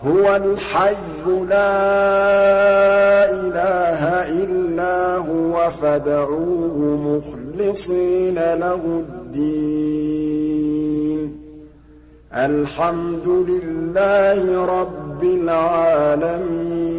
هُوَ الْحَيُّ لَا إِلَٰهَ إِلَّا هُوَ فَادْعُوهُ مُخْلِصِينَ لَهُ الدِّينَ الْحَمْدُ لِلَّهِ رَبِّ الْعَالَمِينَ